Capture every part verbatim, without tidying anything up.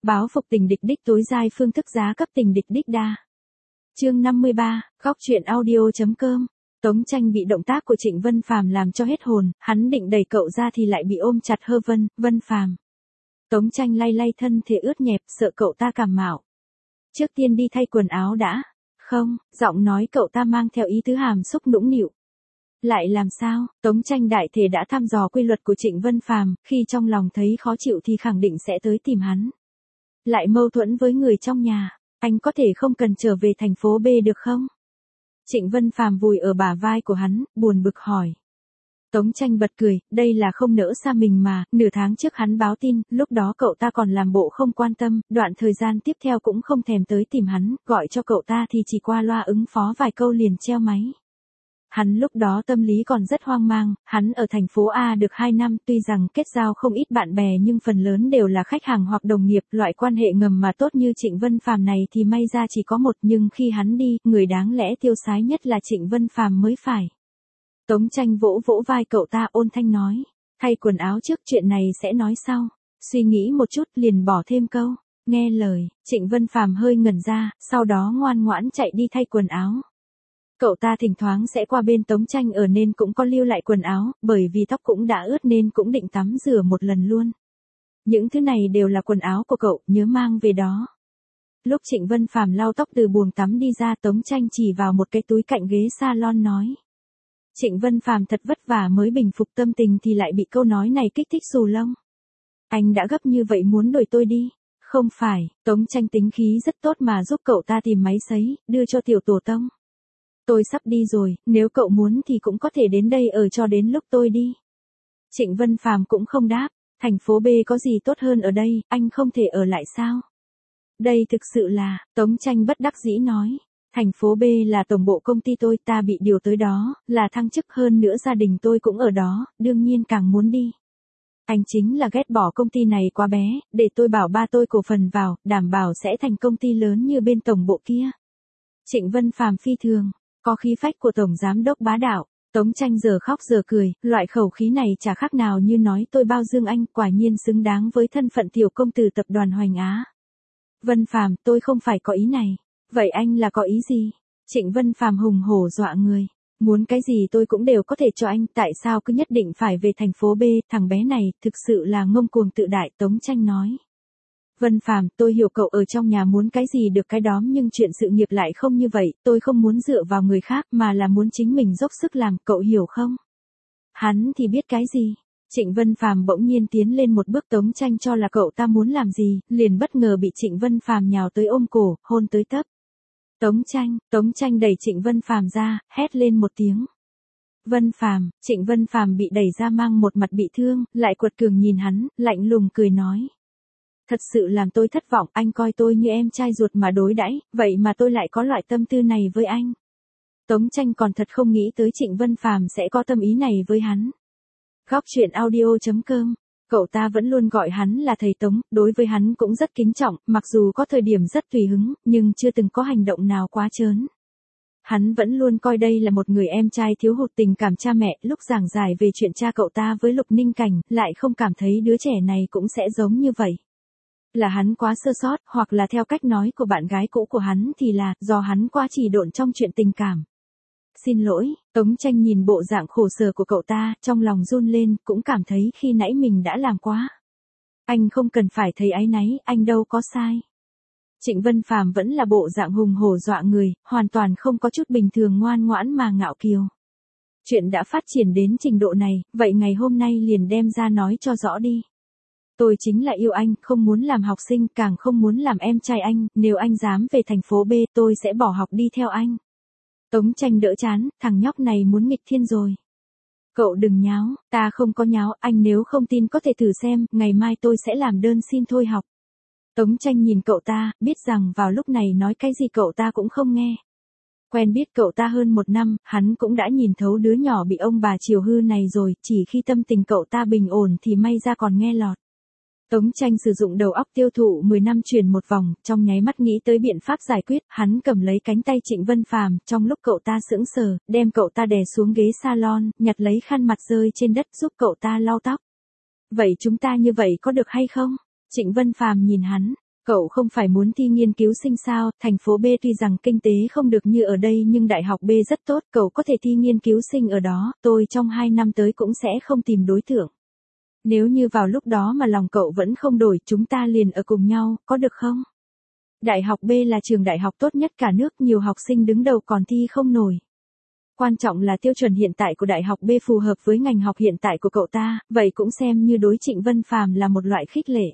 Báo phục tình địch đích tối giai phương thức giá cấp tình địch đích đa. Chương năm mươi ba, góc truyện audio.com. Tống Tranh bị động tác của Trịnh Vân Phàm làm cho hết hồn, hắn định đẩy cậu ra thì lại bị ôm chặt hơ Vân, Vân Phàm. Tống Tranh lay lay thân thể ướt nhẹp, sợ cậu ta cảm mạo. Trước tiên đi thay quần áo đã. Không, giọng nói cậu ta mang theo ý tứ hàm xúc nũng nịu. Lại làm sao? Tống Tranh đại thể đã thăm dò quy luật của Trịnh Vân Phàm, khi trong lòng thấy khó chịu thì khẳng định sẽ tới tìm hắn. Lại mâu thuẫn với người trong nhà, anh có thể không cần trở về thành phố B được không? Trịnh Vân Phàm vùi ở bả vai của hắn, buồn bực hỏi. Tống Tranh bật cười, đây là không nỡ xa mình mà, nửa tháng trước hắn báo tin, lúc đó cậu ta còn làm bộ không quan tâm, đoạn thời gian tiếp theo cũng không thèm tới tìm hắn, gọi cho cậu ta thì chỉ qua loa ứng phó vài câu liền treo máy. Hắn lúc đó tâm lý còn rất hoang mang, hắn ở thành phố A được hai năm, tuy rằng kết giao không ít bạn bè nhưng phần lớn đều là khách hàng hoặc đồng nghiệp, loại quan hệ ngầm mà tốt như Trịnh Vân Phàm này thì may ra chỉ có một, nhưng khi hắn đi, người đáng lẽ tiêu sái nhất là Trịnh Vân Phàm mới phải. Tống Tranh vỗ vỗ vai cậu ta ôn thanh nói, thay quần áo trước, chuyện này sẽ nói sau. Suy nghĩ một chút liền bỏ thêm câu, nghe lời. Trịnh Vân Phàm hơi ngẩn ra, sau đó ngoan ngoãn chạy đi thay quần áo. Cậu ta thỉnh thoảng sẽ qua bên Tống Tranh ở nên cũng có lưu lại quần áo, bởi vì tóc cũng đã ướt nên cũng định tắm rửa một lần luôn. Những thứ này đều là quần áo của cậu, nhớ mang về đó. Lúc Trịnh Vân Phàm lau tóc từ buồng tắm đi ra, Tống Tranh chỉ vào một cái túi cạnh ghế salon nói. Trịnh Vân Phàm thật vất vả mới bình phục tâm tình thì lại bị câu nói này kích thích xù lông. Anh đã gấp như vậy muốn đuổi tôi đi? Không phải, Tống Tranh tính khí rất tốt mà giúp cậu ta tìm máy sấy, đưa cho tiểu tổ tông. Tôi sắp đi rồi, nếu cậu muốn thì cũng có thể đến đây ở cho đến lúc tôi đi. Trịnh Vân Phàm cũng không đáp, thành phố B có gì tốt hơn ở đây, anh không thể ở lại sao? Đây thực sự là, Tống Tranh bất đắc dĩ nói. Thành phố B là tổng bộ công ty tôi, ta bị điều tới đó, là thăng chức, hơn nữa gia đình tôi cũng ở đó, đương nhiên càng muốn đi. Anh chính là ghét bỏ công ty này quá bé, để tôi bảo ba tôi cổ phần vào, đảm bảo sẽ thành công ty lớn như bên tổng bộ kia. Trịnh Vân Phàm phi thường, có khí phách của tổng giám đốc bá đạo. Tống Tranh giờ khóc giờ cười, loại khẩu khí này chả khác nào như nói tôi bao dương anh, quả nhiên xứng đáng với thân phận tiểu công tử tập đoàn Hoành Á. Vân Phàm, tôi không phải có ý này. Vậy anh là có ý gì? Trịnh Vân Phàm hùng hổ dọa người. Muốn cái gì tôi cũng đều có thể cho anh, tại sao cứ nhất định phải về thành phố B, thằng bé này, thực sự là ngông cuồng tự đại, Tống Tranh nói. Vân Phàm, tôi hiểu cậu ở trong nhà muốn cái gì được cái đó, nhưng chuyện sự nghiệp lại không như vậy, tôi không muốn dựa vào người khác mà là muốn chính mình dốc sức làm, cậu hiểu không? Hắn thì biết cái gì? Trịnh Vân Phàm bỗng nhiên tiến lên một bước, Tống Tranh cho là cậu ta muốn làm gì, liền bất ngờ bị Trịnh Vân Phàm nhào tới ôm cổ, hôn tới tấp. Tống Tranh, Tống Tranh đẩy Trịnh Vân Phàm ra, hét lên một tiếng. Vân Phàm, Trịnh Vân Phàm bị đẩy ra mang một mặt bị thương, lại quật cường nhìn hắn, lạnh lùng cười nói. Thật sự làm tôi thất vọng, anh coi tôi như em trai ruột mà đối đãi, vậy mà tôi lại có loại tâm tư này với anh. Tống Tranh còn thật không nghĩ tới Trịnh Vân Phàm sẽ có tâm ý này với hắn. Góc truyện audio.com. Cậu ta vẫn luôn gọi hắn là thầy Tống, đối với hắn cũng rất kính trọng, mặc dù có thời điểm rất tùy hứng, nhưng chưa từng có hành động nào quá trớn. Hắn vẫn luôn coi đây là một người em trai thiếu hụt tình cảm cha mẹ, lúc giảng giải về chuyện cha cậu ta với Lục Ninh Cảnh, lại không cảm thấy đứa trẻ này cũng sẽ giống như vậy. Là hắn quá sơ sót, hoặc là theo cách nói của bạn gái cũ của hắn thì là, do hắn quá trì độn trong chuyện tình cảm. Xin lỗi, Tống Tranh nhìn bộ dạng khổ sở của cậu ta, trong lòng run lên, cũng cảm thấy khi nãy mình đã làm quá. Anh không cần phải thấy áy náy, anh đâu có sai. Trịnh Vân Phàm vẫn là bộ dạng hùng hổ dọa người, hoàn toàn không có chút bình thường ngoan ngoãn mà ngạo kiều. Chuyện đã phát triển đến trình độ này, vậy ngày hôm nay liền đem ra nói cho rõ đi. Tôi chính là yêu anh, không muốn làm học sinh, càng không muốn làm em trai anh, nếu anh dám về thành phố B, tôi sẽ bỏ học đi theo anh. Tống Tranh đỡ chán, thằng nhóc này muốn nghịch thiên rồi. Cậu đừng nháo, ta không có nháo, anh nếu không tin có thể thử xem, ngày mai tôi sẽ làm đơn xin thôi học. Tống Tranh nhìn cậu ta, biết rằng vào lúc này nói cái gì cậu ta cũng không nghe. Quen biết cậu ta hơn một năm, hắn cũng đã nhìn thấu đứa nhỏ bị ông bà chiều hư này rồi, chỉ khi tâm tình cậu ta bình ổn thì may ra còn nghe lọt. Tống Tranh sử dụng đầu óc tiêu thụ mười năm chuyển một vòng, trong nháy mắt nghĩ tới biện pháp giải quyết, hắn cầm lấy cánh tay Trịnh Vân Phàm, trong lúc cậu ta sững sờ, đem cậu ta đè xuống ghế salon, nhặt lấy khăn mặt rơi trên đất giúp cậu ta lau tóc. Vậy chúng ta như vậy có được hay không? Trịnh Vân Phàm nhìn hắn, Cậu không phải muốn thi nghiên cứu sinh sao, thành phố B tuy rằng kinh tế không được như ở đây nhưng đại học B rất tốt, cậu có thể thi nghiên cứu sinh ở đó, tôi trong hai năm tới cũng sẽ không tìm đối tượng. Nếu như vào lúc đó mà lòng cậu vẫn không đổi, chúng ta liền ở cùng nhau, có được không? Đại học B là trường đại học tốt nhất cả nước, nhiều học sinh đứng đầu còn thi không nổi. Quan trọng là tiêu chuẩn hiện tại của đại học B phù hợp với ngành học hiện tại của cậu ta, vậy cũng xem như đối Trịnh Vân Phàm là một loại khích lệ.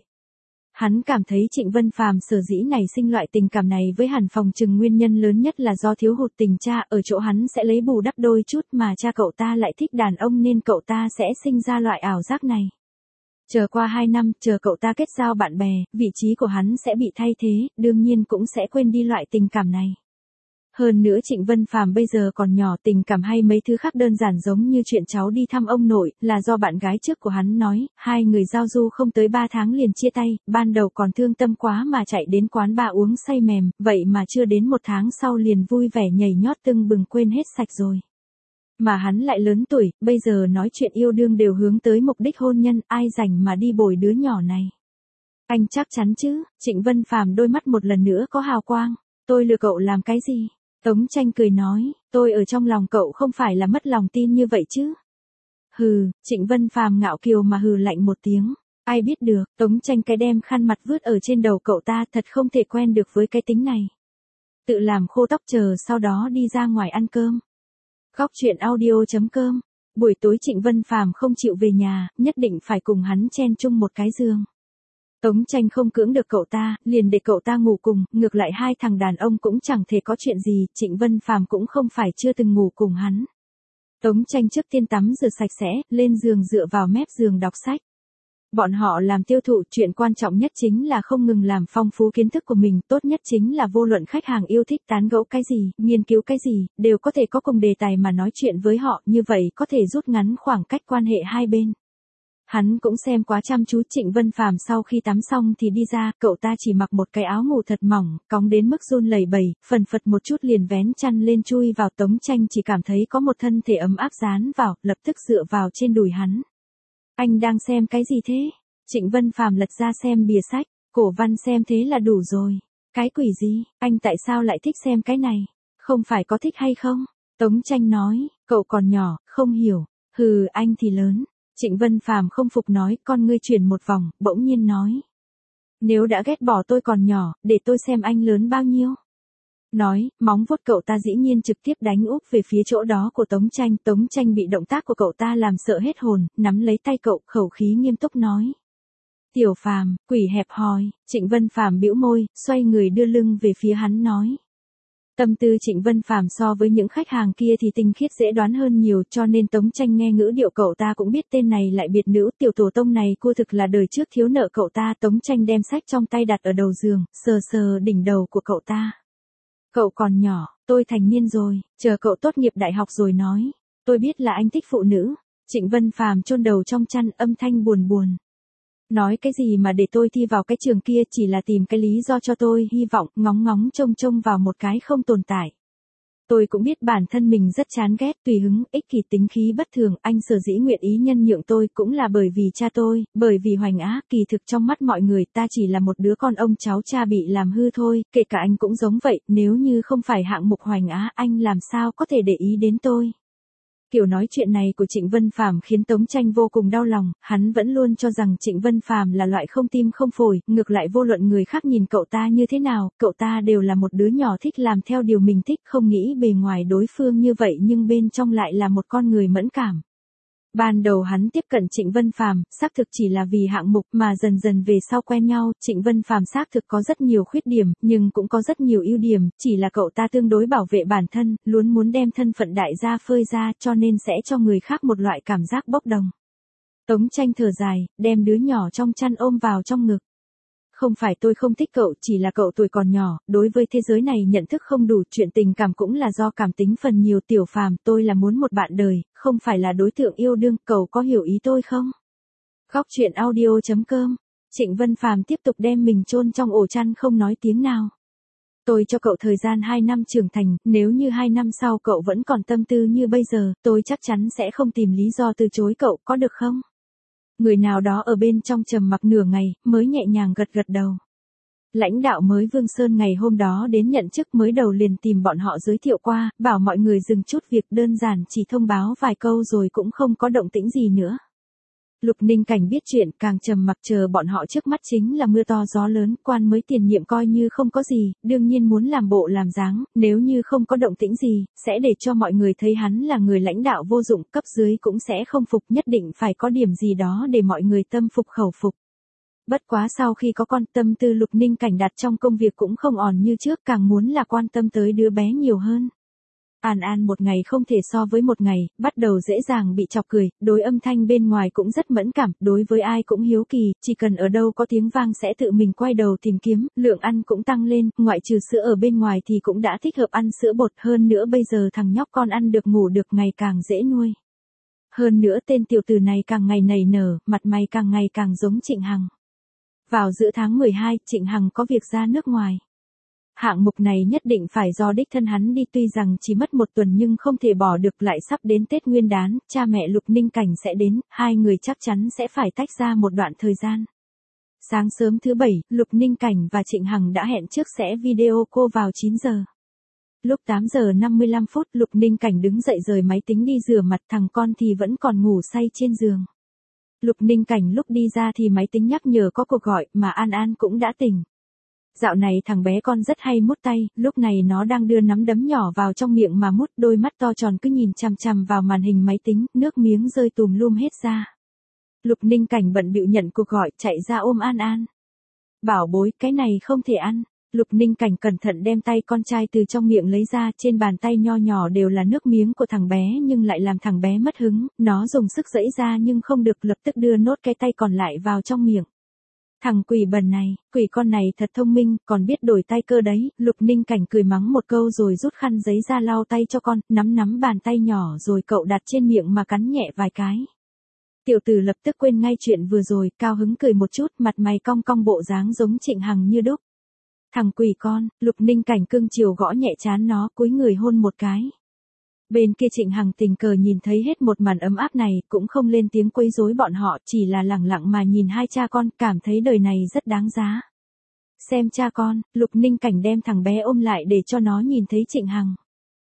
Hắn cảm thấy Trịnh Vân Phàm sở dĩ nảy sinh loại tình cảm này với Hàn Phòng Trừng nguyên nhân lớn nhất là do thiếu hụt tình cha, ở chỗ hắn sẽ lấy bù đắp đôi chút mà cha cậu ta lại thích đàn ông nên cậu ta sẽ sinh ra loại ảo giác này. Chờ qua hai năm, chờ cậu ta kết giao bạn bè, vị trí của hắn sẽ bị thay thế, đương nhiên cũng sẽ quên đi loại tình cảm này. Hơn nữa Trịnh Vân Phàm bây giờ còn nhỏ, tình cảm hay mấy thứ khác đơn giản giống như chuyện cháu đi thăm ông nội, là do bạn gái trước của hắn nói, hai người giao du không tới ba tháng liền chia tay, ban đầu còn thương tâm quá mà chạy đến quán bar uống say mềm, vậy mà chưa đến một tháng sau liền vui vẻ nhảy nhót tưng bừng quên hết sạch rồi. Mà hắn lại lớn tuổi, bây giờ nói chuyện yêu đương đều hướng tới mục đích hôn nhân, ai rảnh mà đi bồi đứa nhỏ này. Anh chắc chắn chứ? Trịnh Vân Phàm đôi mắt một lần nữa có hào quang. Tôi lừa cậu làm cái gì? Tống Tranh cười nói, tôi ở trong lòng cậu không phải là mất lòng tin như vậy chứ. Hừ, Trịnh Vân Phàm ngạo kiều mà hừ lạnh một tiếng. Ai biết được, Tống Tranh cái đem khăn mặt vứt ở trên đầu cậu ta, thật không thể quen được với cái tính này. Tự làm khô tóc chờ sau đó đi ra ngoài ăn cơm. Góc truyện audio chấm com. Buổi tối Trịnh Vân Phàm không chịu về nhà, nhất định phải cùng hắn chen chung một cái giường. Tống Tranh không cưỡng được cậu ta, liền để cậu ta ngủ cùng, ngược lại hai thằng đàn ông cũng chẳng thể có chuyện gì, Trịnh Vân Phàm cũng không phải chưa từng ngủ cùng hắn. Tống Tranh trước tiên tắm rửa sạch sẽ, lên giường dựa vào mép giường đọc sách. Bọn họ làm tiêu thụ, chuyện quan trọng nhất chính là không ngừng làm phong phú kiến thức của mình, tốt nhất chính là vô luận khách hàng yêu thích tán gẫu cái gì, nghiên cứu cái gì, đều có thể có cùng đề tài mà nói chuyện với họ, như vậy có thể rút ngắn khoảng cách quan hệ hai bên. Hắn cũng xem quá chăm chú. Trịnh Vân Phàm sau khi tắm xong thì đi ra, cậu ta chỉ mặc một cái áo ngủ thật mỏng, cóng đến mức run lẩy bẩy, phần phật một chút liền vén chăn lên chui vào. Tống Tranh chỉ cảm thấy có một thân thể ấm áp dán vào, lập tức dựa vào trên đùi hắn. Anh đang xem cái gì thế? Trịnh Vân Phàm lật ra xem bìa sách, cổ văn xem thế là đủ rồi. Cái quỷ gì, anh tại sao lại thích xem cái này? Không phải có thích hay không? Tống Tranh nói, cậu còn nhỏ, không hiểu. Hừ, anh thì lớn. Trịnh Vân Phàm không phục nói, con ngươi chuyển một vòng, bỗng nhiên nói. Nếu đã ghét bỏ tôi còn nhỏ, để tôi xem anh lớn bao nhiêu. Nói, móng vuốt cậu ta dĩ nhiên trực tiếp đánh úp về phía chỗ đó của Tống Tranh. Tống Tranh bị động tác của cậu ta làm sợ hết hồn, nắm lấy tay cậu, khẩu khí nghiêm túc nói. Tiểu Phàm, quỷ hẹp hòi. Trịnh Vân Phàm bĩu môi, xoay người đưa lưng về phía hắn nói. Tâm tư Trịnh Vân Phàm so với những khách hàng kia thì tinh khiết dễ đoán hơn nhiều, cho nên Tống Tranh nghe ngữ điệu cậu ta cũng biết tên này lại biệt nữ, tiểu tổ tông này cô thực là đời trước thiếu nợ cậu ta. Tống Tranh đem sách trong tay đặt ở đầu giường, sờ sờ đỉnh đầu của cậu ta. Cậu còn nhỏ, tôi thành niên rồi, chờ cậu tốt nghiệp đại học rồi nói. Tôi biết là anh thích phụ nữ. Trịnh Vân Phàm chôn đầu trong chăn, âm thanh buồn buồn. Nói cái gì mà để tôi thi vào cái trường kia, chỉ là tìm cái lý do cho tôi hy vọng, ngóng ngóng trông trông vào một cái không tồn tại. Tôi cũng biết bản thân mình rất chán ghét, tùy hứng, ích kỷ, tính khí bất thường, anh sở dĩ nguyện ý nhân nhượng tôi cũng là bởi vì cha tôi, bởi vì Hoành Á, kỳ thực trong mắt mọi người ta chỉ là một đứa con ông cháu cha bị làm hư thôi, kể cả anh cũng giống vậy, nếu như không phải hạng mục Hoành Á, anh làm sao có thể để ý đến tôi. Kiểu nói chuyện này của Trịnh Vân Phàm khiến Tống Tranh vô cùng đau lòng, hắn vẫn luôn cho rằng Trịnh Vân Phàm là loại không tim không phổi, ngược lại vô luận người khác nhìn cậu ta như thế nào, cậu ta đều là một đứa nhỏ thích làm theo điều mình thích, không nghĩ bề ngoài đối phương như vậy nhưng bên trong lại là một con người mẫn cảm. Ban đầu hắn tiếp cận Trịnh Vân Phàm, xác thực chỉ là vì hạng mục, mà dần dần về sau quen nhau, Trịnh Vân Phàm xác thực có rất nhiều khuyết điểm, nhưng cũng có rất nhiều ưu điểm, chỉ là cậu ta tương đối bảo vệ bản thân, luôn muốn đem thân phận đại gia phơi ra, cho nên sẽ cho người khác một loại cảm giác bốc đồng. Tống Tranh thở dài, đem đứa nhỏ trong chăn ôm vào trong ngực. Không phải tôi không thích cậu, chỉ là cậu tuổi còn nhỏ, đối với thế giới này nhận thức không đủ, chuyện tình cảm cũng là do cảm tính phần nhiều. Tiểu Phàm, tôi là muốn một bạn đời, không phải là đối tượng yêu đương, cậu có hiểu ý tôi không? Góc truyện audio chấm com. Trịnh Vân Phàm tiếp tục đem mình chôn trong ổ chăn không nói tiếng nào. Tôi cho cậu thời gian hai năm trưởng thành, nếu như hai năm sau cậu vẫn còn tâm tư như bây giờ, tôi chắc chắn sẽ không tìm lý do từ chối cậu, có được không? Người nào đó ở bên trong trầm mặc nửa ngày, mới nhẹ nhàng gật gật đầu. Lãnh đạo mới Vương Sơn ngày hôm đó đến nhận chức mới đầu liền tìm bọn họ giới thiệu qua, bảo mọi người dừng chút việc đơn giản chỉ thông báo vài câu rồi cũng không có động tĩnh gì nữa. Lục Ninh Cảnh biết chuyện càng trầm mặc chờ bọn họ trước mắt chính là mưa to gió lớn, quan mới tiền nhiệm coi như không có gì, đương nhiên muốn làm bộ làm dáng, nếu như không có động tĩnh gì, sẽ để cho mọi người thấy hắn là người lãnh đạo vô dụng, cấp dưới cũng sẽ không phục, nhất định phải có điểm gì đó để mọi người tâm phục khẩu phục. Bất quá sau khi có con, tâm tư Lục Ninh Cảnh đặt trong công việc cũng không òn như trước, càng muốn là quan tâm tới đứa bé nhiều hơn. An An một ngày không thể so với một ngày, bắt đầu dễ dàng bị chọc cười, đối âm thanh bên ngoài cũng rất mẫn cảm, đối với ai cũng hiếu kỳ, chỉ cần ở đâu có tiếng vang sẽ tự mình quay đầu tìm kiếm, lượng ăn cũng tăng lên, ngoại trừ sữa ở bên ngoài thì cũng đã thích hợp ăn sữa bột, hơn nữa bây giờ thằng nhóc con ăn được ngủ được ngày càng dễ nuôi. Hơn nữa tên tiểu tử này càng ngày nảy nở, mặt mày càng ngày càng giống Trịnh Hằng. Vào giữa tháng mười hai, Trịnh Hằng có việc ra nước ngoài. Hạng mục này nhất định phải do đích thân hắn đi, tuy rằng chỉ mất một tuần nhưng không thể bỏ được, lại sắp đến Tết Nguyên đán, cha mẹ Lục Ninh Cảnh sẽ đến, hai người chắc chắn sẽ phải tách ra một đoạn thời gian. Sáng sớm thứ bảy, Lục Ninh Cảnh và Trịnh Hằng đã hẹn trước sẽ video call vào chín giờ. Lúc tám giờ năm mươi lăm phút, Lục Ninh Cảnh đứng dậy rời máy tính đi rửa mặt, thằng con thì vẫn còn ngủ say trên giường. Lục Ninh Cảnh lúc đi ra thì máy tính nhắc nhở có cuộc gọi, mà An An cũng đã tỉnh. Dạo này thằng bé con rất hay mút tay, lúc này nó đang đưa nắm đấm nhỏ vào trong miệng mà mút, đôi mắt to tròn cứ nhìn chằm chằm vào màn hình máy tính, nước miếng rơi tùm lum hết ra. Lục Ninh Cảnh bận bịu nhận cuộc gọi, chạy ra ôm An An. Bảo bối, cái này không thể ăn. Lục Ninh Cảnh cẩn thận đem tay con trai từ trong miệng lấy ra, trên bàn tay nho nhỏ đều là nước miếng của thằng bé nhưng lại làm thằng bé mất hứng, nó dùng sức giãy ra nhưng không được, lập tức đưa nốt cái tay còn lại vào trong miệng. Thằng quỷ bần này, quỷ con này thật thông minh, còn biết đổi tay cơ đấy. Lục Ninh Cảnh cười mắng một câu rồi rút khăn giấy ra lau tay cho con, nắm nắm bàn tay nhỏ rồi cậu đặt trên miệng mà cắn nhẹ vài cái. Tiểu tử lập tức quên ngay chuyện vừa rồi, cao hứng cười một chút, mặt mày cong cong bộ dáng giống Trịnh Hằng như đúc. Thằng quỷ con, Lục Ninh Cảnh cưng chiều gõ nhẹ trán nó, cúi người hôn một cái. Bên kia Trịnh Hằng tình cờ nhìn thấy hết một màn ấm áp này, cũng không lên tiếng quấy rối bọn họ, chỉ là lẳng lặng mà nhìn hai cha con, cảm thấy đời này rất đáng giá. Xem cha con, Lục Ninh Cảnh đem thằng bé ôm lại để cho nó nhìn thấy Trịnh Hằng.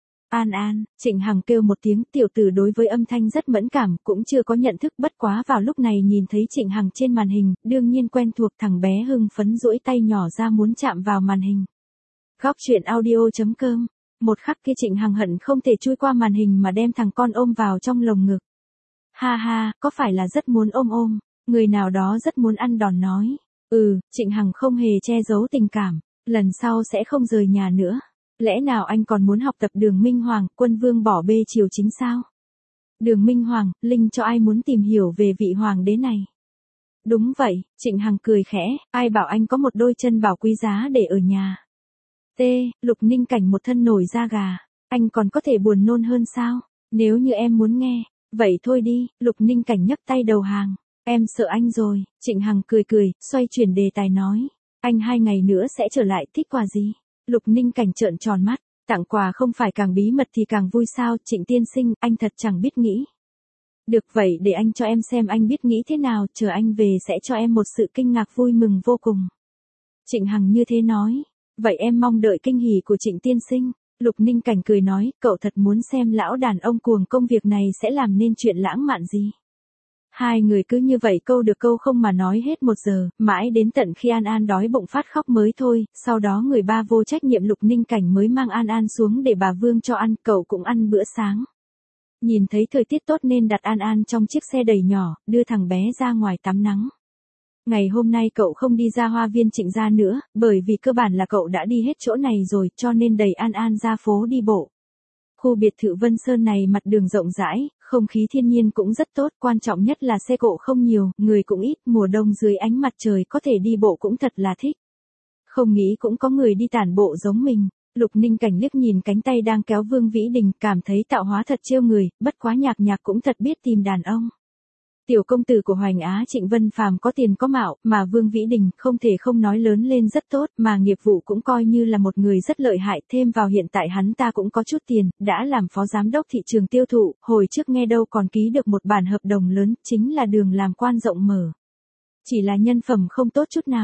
An An, Trịnh Hằng kêu một tiếng, tiểu tử đối với âm thanh rất mẫn cảm, cũng chưa có nhận thức, bất quá vào lúc này nhìn thấy Trịnh Hằng trên màn hình, đương nhiên quen thuộc, thằng bé hưng phấn duỗi tay nhỏ ra muốn chạm vào màn hình. Góc truyện audio chấm com. Một khắc kia Trịnh Hằng hận không thể chui qua màn hình mà đem thằng con ôm vào trong lồng ngực. Ha ha, có phải là rất muốn ôm ôm, người nào đó rất muốn ăn đòn nói. Ừ, Trịnh Hằng không hề che giấu tình cảm, lần sau sẽ không rời nhà nữa. Lẽ nào anh còn muốn học tập Đường Minh Hoàng, quân vương bỏ bê triều chính sao? Đường Minh Hoàng, Linh cho ai muốn tìm hiểu về vị hoàng đế này? Đúng vậy, Trịnh Hằng cười khẽ, ai bảo anh có một đôi chân bảo quý giá để ở nhà. T, Lục Ninh Cảnh một thân nổi da gà, anh còn có thể buồn nôn hơn sao? Nếu như em muốn nghe, vậy thôi đi, Lục Ninh Cảnh nhấc tay đầu hàng. Em sợ anh rồi, Trịnh Hằng cười cười, xoay chuyển đề tài nói. Anh hai ngày nữa sẽ trở lại, thích quà gì? Lục Ninh Cảnh trợn tròn mắt, tặng quà không phải càng bí mật thì càng vui sao? Trịnh tiên sinh, anh thật chẳng biết nghĩ. Được vậy để anh cho em xem anh biết nghĩ thế nào, chờ anh về sẽ cho em một sự kinh ngạc vui mừng vô cùng. Trịnh Hằng như thế nói. Vậy em mong đợi kinh hỉ của Trịnh tiên sinh. Lục Ninh Cảnh cười nói, cậu thật muốn xem lão đàn ông cuồng công việc này sẽ làm nên chuyện lãng mạn gì. Hai người cứ như vậy câu được câu không mà nói hết một giờ, mãi đến tận khi An An đói bụng phát khóc mới thôi, sau đó người ba vô trách nhiệm Lục Ninh Cảnh mới mang An An xuống để bà Vương cho ăn, cậu cũng ăn bữa sáng. Nhìn thấy thời tiết tốt nên đặt An An trong chiếc xe đẩy nhỏ, đưa thằng bé ra ngoài tắm nắng. Ngày hôm nay cậu không đi ra hoa viên Trịnh gia nữa, bởi vì cơ bản là cậu đã đi hết chỗ này rồi, cho nên đẩy An An ra phố đi bộ. Khu biệt thự Vân Sơn này mặt đường rộng rãi, không khí thiên nhiên cũng rất tốt, quan trọng nhất là xe cộ không nhiều, người cũng ít, mùa đông dưới ánh mặt trời có thể đi bộ cũng thật là thích. Không nghĩ cũng có người đi tản bộ giống mình. Lục Ninh Cảnh liếc nhìn cánh tay đang kéo Vương Vĩ Đình, cảm thấy tạo hóa thật trêu người, bất quá Nhạc Nhạc cũng thật biết tìm đàn ông. Tiểu công tử của Hoành Á Trịnh Vân Phàm có tiền có mạo, mà Vương Vĩ Đình không thể không nói lớn lên rất tốt, mà nghiệp vụ cũng coi như là một người rất lợi hại, thêm vào hiện tại hắn ta cũng có chút tiền, đã làm phó giám đốc thị trường tiêu thụ, hồi trước nghe đâu còn ký được một bản hợp đồng lớn, chính là đường làm quan rộng mở. Chỉ là nhân phẩm không tốt chút nào.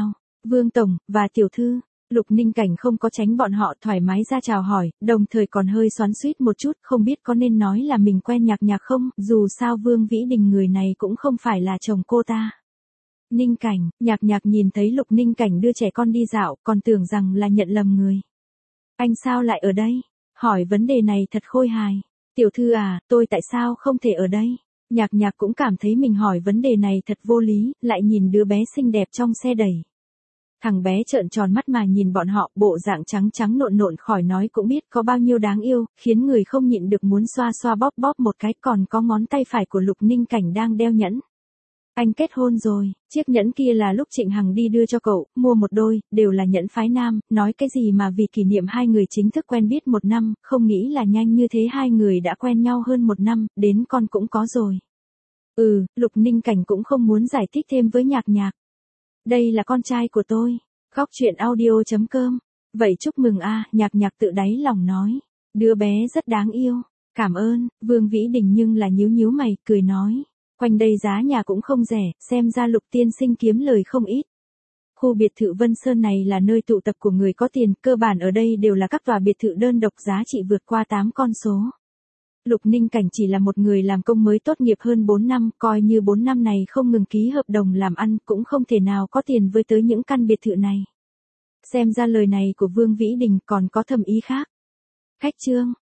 Vương Tổng, và tiểu thư. Lục Ninh Cảnh không có tránh bọn họ, thoải mái ra chào hỏi, đồng thời còn hơi xoắn xuýt một chút, không biết có nên nói là mình quen Nhạc Nhạc không, dù sao Vương Vĩ Đình người này cũng không phải là chồng cô ta. Ninh Cảnh, Nhạc Nhạc nhìn thấy Lục Ninh Cảnh đưa trẻ con đi dạo, còn tưởng rằng là nhận lầm người. Anh sao lại ở đây? Hỏi vấn đề này thật khôi hài. Tiểu thư à, tôi tại sao không thể ở đây? Nhạc Nhạc cũng cảm thấy mình hỏi vấn đề này thật vô lý, lại nhìn đứa bé xinh đẹp trong xe đẩy. Thằng bé trợn tròn mắt mà nhìn bọn họ, bộ dạng trắng trắng nộn nộn khỏi nói cũng biết có bao nhiêu đáng yêu, khiến người không nhịn được muốn xoa xoa bóp bóp một cái, còn có ngón tay phải của Lục Ninh Cảnh đang đeo nhẫn. Anh kết hôn rồi, chiếc nhẫn kia là lúc Trịnh Hằng đi đưa cho cậu, mua một đôi, đều là nhẫn phái nam, nói cái gì mà vì kỷ niệm hai người chính thức quen biết một năm, không nghĩ là nhanh như thế hai người đã quen nhau hơn một năm, đến con cũng có rồi. Ừ, Lục Ninh Cảnh cũng không muốn giải thích thêm với Nhạc Nhạc. Đây là con trai của tôi. Góc truyện audio chấm com. Vậy chúc mừng a, Nhạc Nhạc tự đáy lòng nói. Đứa bé rất đáng yêu. Cảm ơn, Vương Vĩ Đình nhưng là nhíu nhíu mày, cười nói. Quanh đây giá nhà cũng không rẻ, xem ra Lục tiên sinh kiếm lời không ít. Khu biệt thự Vân Sơn này là nơi tụ tập của người có tiền, cơ bản ở đây đều là các tòa biệt thự đơn độc giá trị vượt qua tám con số. Lục Ninh Cảnh chỉ là một người làm công mới tốt nghiệp hơn bốn năm, coi như bốn năm này không ngừng ký hợp đồng làm ăn cũng không thể nào có tiền với tới những căn biệt thự này. Xem ra lời này của Vương Vĩ Đình còn có thâm ý khác. Khách trương,